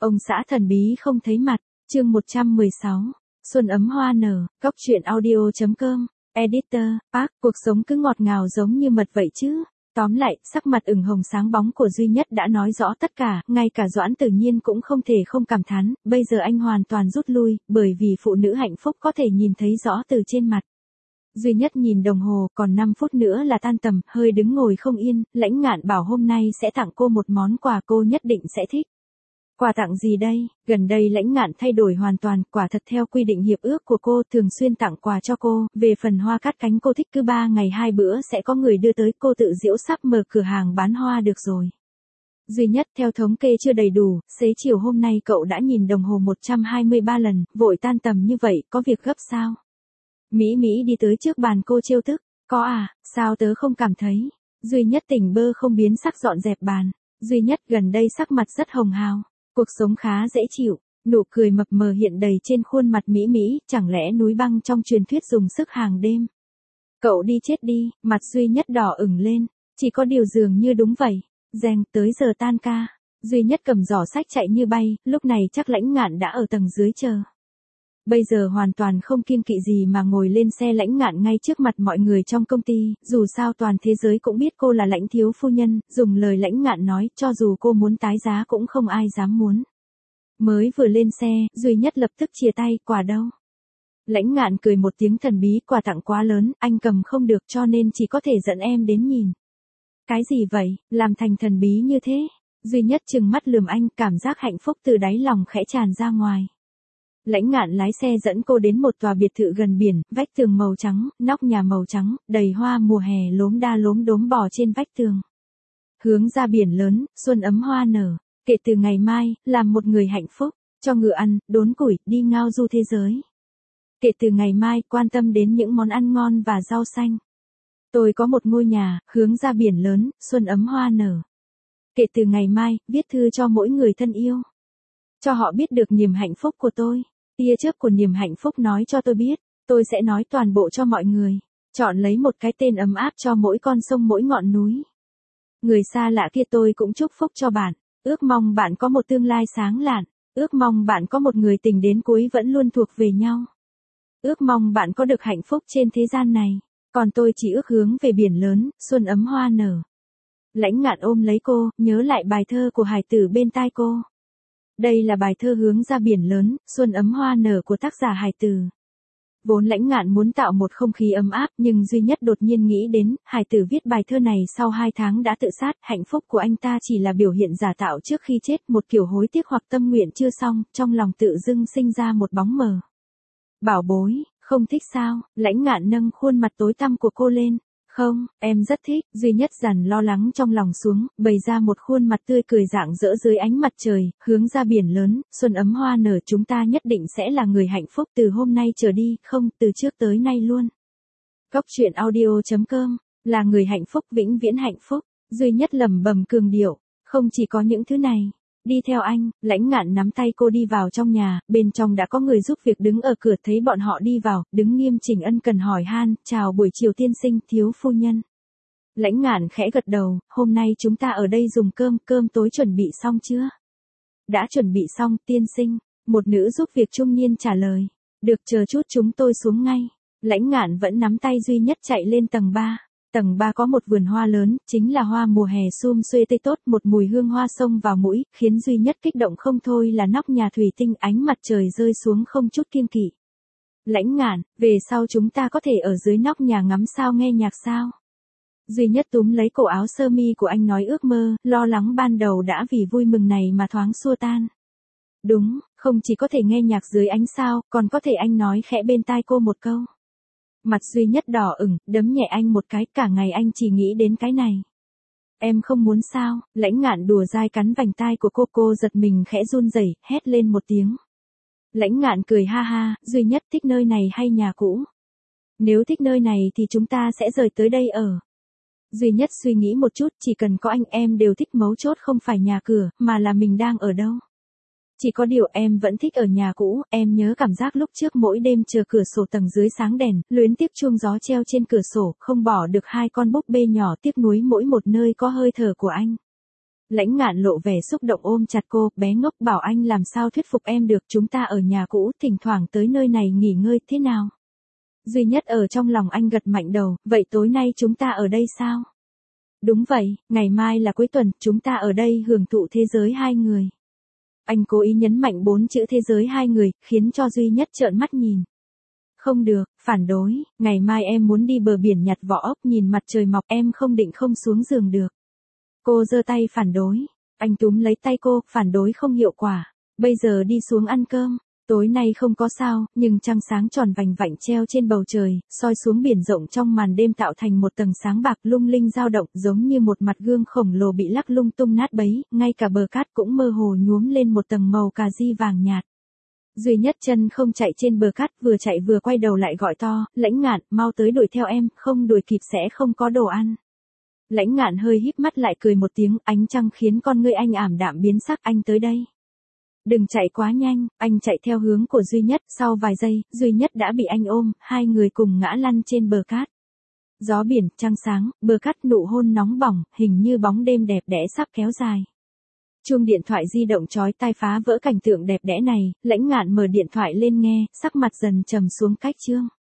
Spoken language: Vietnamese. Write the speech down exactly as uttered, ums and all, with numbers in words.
Ông xã thần bí không thấy mặt, chương một trăm mười sáu, Xuân ấm hoa nở, góc truyện audio chấm com, editor, Park, cuộc sống cứ ngọt ngào giống như mật vậy chứ. Tóm lại, sắc mặt ửng hồng sáng bóng của Duy Nhất đã nói rõ tất cả, ngay cả Doãn Tử Nhiên cũng không thể không cảm thán, bây giờ anh hoàn toàn rút lui, bởi vì phụ nữ hạnh phúc có thể nhìn thấy rõ từ trên mặt. Duy Nhất nhìn đồng hồ, còn năm phút nữa là tan tầm, hơi đứng ngồi không yên, Lãnh Ngạn bảo hôm nay sẽ tặng cô một món quà cô nhất định sẽ thích. Quà tặng gì đây? Gần đây Lãnh Ngạn thay đổi hoàn toàn, quả thật theo quy định hiệp ước của cô thường xuyên tặng quà cho cô, về phần hoa cát cánh cô thích cứ ba ngày hai bữa sẽ có người đưa tới, cô tự diễu sắp mở cửa hàng bán hoa được rồi. Duy Nhất theo thống kê chưa đầy đủ, xế chiều hôm nay cậu đã nhìn đồng hồ một trăm hai mươi ba lần, vội tan tầm như vậy, có việc gấp sao? Mỹ Mỹ đi tới trước bàn cô trêu tức, có à, sao tớ không cảm thấy? Duy Nhất tỉnh bơ không biến sắc dọn dẹp bàn. Duy Nhất gần đây sắc mặt rất hồng hào. Cuộc sống khá dễ chịu, nụ cười mập mờ hiện đầy trên khuôn mặt Mỹ Mỹ, chẳng lẽ núi băng trong truyền thuyết dùng sức hàng đêm. Cậu đi chết đi, mặt Duy Nhất đỏ ửng lên, chỉ có điều dường như đúng vậy, rèng tới giờ tan ca. Duy Nhất cầm giỏ sách chạy như bay, lúc này chắc Lãnh Ngạn đã ở tầng dưới chờ. Bây giờ hoàn toàn không kiêng kỵ gì mà ngồi lên xe Lãnh Ngạn ngay trước mặt mọi người trong công ty, dù sao toàn thế giới cũng biết cô là Lãnh thiếu phu nhân, dùng lời Lãnh Ngạn nói, cho dù cô muốn tái giá cũng không ai dám muốn. Mới vừa lên xe, Duy Nhất lập tức chia tay, quà đâu? Lãnh Ngạn cười một tiếng thần bí, quà tặng quá lớn, anh cầm không được cho nên chỉ có thể dẫn em đến nhìn. Cái gì vậy, làm thành thần bí như thế? Duy Nhất trừng mắt lườm anh, cảm giác hạnh phúc từ đáy lòng khẽ tràn ra ngoài. Lãnh Ngạn lái xe dẫn cô đến một tòa biệt thự gần biển, vách tường màu trắng, nóc nhà màu trắng, đầy hoa mùa hè lốm đa lốm đốm bò trên vách tường. Hướng ra biển lớn, xuân ấm hoa nở, kể từ ngày mai, làm một người hạnh phúc, cho ngựa ăn, đốn củi, đi ngao du thế giới. Kể từ ngày mai, quan tâm đến những món ăn ngon và rau xanh. Tôi có một ngôi nhà, hướng ra biển lớn, xuân ấm hoa nở. Kể từ ngày mai, viết thư cho mỗi người thân yêu. Cho họ biết được niềm hạnh phúc của tôi. Tia chớp của niềm hạnh phúc nói cho tôi biết, tôi sẽ nói toàn bộ cho mọi người, chọn lấy một cái tên ấm áp cho mỗi con sông mỗi ngọn núi. Người xa lạ kia tôi cũng chúc phúc cho bạn, ước mong bạn có một tương lai sáng lạn, ước mong bạn có một người tình đến cuối vẫn luôn thuộc về nhau. Ước mong bạn có được hạnh phúc trên thế gian này, còn tôi chỉ ước hướng về biển lớn, xuân ấm hoa nở. Lãnh Ngạn ôm lấy cô, nhớ lại bài thơ của hải tử bên tai cô. Đây là bài thơ hướng ra biển lớn, xuân ấm hoa nở của tác giả Hải Tử. Vốn Lãnh Ngạn muốn tạo một không khí ấm áp, nhưng Duy Nhất đột nhiên nghĩ đến, Hải Tử viết bài thơ này sau hai tháng đã tự sát, hạnh phúc của anh ta chỉ là biểu hiện giả tạo trước khi chết, một kiểu hối tiếc hoặc tâm nguyện chưa xong, trong lòng tự dưng sinh ra một bóng mờ. Bảo bối, không thích sao? Lãnh Ngạn nâng khuôn mặt tối tăm của cô lên. Không, em rất thích. Duy Nhất dằn lo lắng trong lòng xuống, bày ra một khuôn mặt tươi cười rạng rỡ dưới ánh mặt trời, hướng ra biển lớn, xuân ấm hoa nở, chúng ta nhất định sẽ là người hạnh phúc từ hôm nay trở đi, không, từ trước tới nay luôn. Góc truyện audio chấm com, là người hạnh phúc vĩnh viễn hạnh phúc. Duy Nhất lẩm bẩm cường điệu, không chỉ có những thứ này. Đi theo anh, Lãnh Ngạn nắm tay cô đi vào trong nhà, bên trong đã có người giúp việc đứng ở cửa, thấy bọn họ đi vào, đứng nghiêm chỉnh ân cần hỏi han, chào buổi chiều tiên sinh, thiếu phu nhân. Lãnh Ngạn khẽ gật đầu, hôm nay chúng ta ở đây dùng cơm, cơm tối chuẩn bị xong chưa? Đã chuẩn bị xong, tiên sinh, một nữ giúp việc trung niên trả lời. Được, chờ chút chúng tôi xuống ngay. Lãnh Ngạn vẫn nắm tay Duy Nhất chạy lên tầng ba. Tầng ba có một vườn hoa lớn, chính là hoa mùa hè sum xuê tươi tốt, một mùi hương hoa xông vào mũi, khiến Duy Nhất kích động không thôi là nóc nhà thủy tinh, ánh mặt trời rơi xuống không chút kiêng kỵ. Lãnh Ngạn, về sau chúng ta có thể ở dưới nóc nhà ngắm sao nghe nhạc sao? Duy Nhất túm lấy cổ áo sơ mi của anh nói ước mơ, lo lắng ban đầu đã vì vui mừng này mà thoáng xua tan. Đúng, không chỉ có thể nghe nhạc dưới ánh sao, còn có thể anh nói khẽ bên tai cô một câu. Mặt Duy Nhất đỏ ửng, đấm nhẹ anh một cái, cả ngày anh chỉ nghĩ đến cái này. Em không muốn sao? Lãnh Ngạn đùa dai cắn vành tai của cô, cô giật mình khẽ run rẩy, hét lên một tiếng. Lãnh Ngạn cười ha ha, Duy Nhất thích nơi này hay nhà cũ? Nếu thích nơi này thì chúng ta sẽ rời tới đây ở. Duy Nhất suy nghĩ một chút, chỉ cần có anh em đều thích, mấu chốt không phải nhà cửa, mà là mình đang ở đâu. Chỉ có điều em vẫn thích ở nhà cũ, em nhớ cảm giác lúc trước mỗi đêm chờ cửa sổ tầng dưới sáng đèn, luyến tiếc chuông gió treo trên cửa sổ, không bỏ được hai con búp bê nhỏ tiếc nuối mỗi một nơi có hơi thở của anh. Lãnh Ngạn lộ vẻ xúc động ôm chặt cô, bé ngốc bảo anh làm sao thuyết phục em được, chúng ta ở nhà cũ, thỉnh thoảng tới nơi này nghỉ ngơi thế nào. Duy Nhất ở trong lòng anh gật mạnh đầu, vậy tối nay chúng ta ở đây sao? Đúng vậy, ngày mai là cuối tuần, chúng ta ở đây hưởng thụ thế giới hai người. Anh cố ý nhấn mạnh bốn chữ thế giới hai người, khiến cho Duy Nhất trợn mắt nhìn. Không được, phản đối, ngày mai em muốn đi bờ biển nhặt vỏ ốc nhìn mặt trời mọc, em không định không xuống giường được. Cô giơ tay phản đối, anh túm lấy tay cô, phản đối không hiệu quả. Bây giờ đi xuống ăn cơm, tối nay không có sao, nhưng trăng sáng tròn vành vạnh treo trên bầu trời, soi xuống biển rộng trong màn đêm tạo thành một tầng sáng bạc lung linh dao động giống như một mặt gương khổng lồ bị lắc lung tung nát bấy, ngay cả bờ cát cũng mơ hồ nhuốm lên một tầng màu cà ri vàng nhạt. Duy Nhất chân không chạy trên bờ cát, vừa chạy vừa quay đầu lại gọi to, Lãnh Ngạn, mau tới đuổi theo em, không đuổi kịp sẽ không có đồ ăn. Lãnh Ngạn hơi híp mắt lại cười một tiếng, ánh trăng khiến con ngươi anh ảm đạm biến sắc, anh tới đây. Đừng chạy quá nhanh, anh chạy theo hướng của Duy Nhất, sau vài giây, Duy Nhất đã bị anh ôm, hai người cùng ngã lăn trên bờ cát. Gió biển, trăng sáng, bờ cát nụ hôn nóng bỏng, hình như bóng đêm đẹp đẽ sắp kéo dài. Chuông điện thoại di động chói tai phá vỡ cảnh tượng đẹp đẽ này, Lãnh Ngạn mở điện thoại lên nghe, sắc mặt dần trầm xuống cách chương.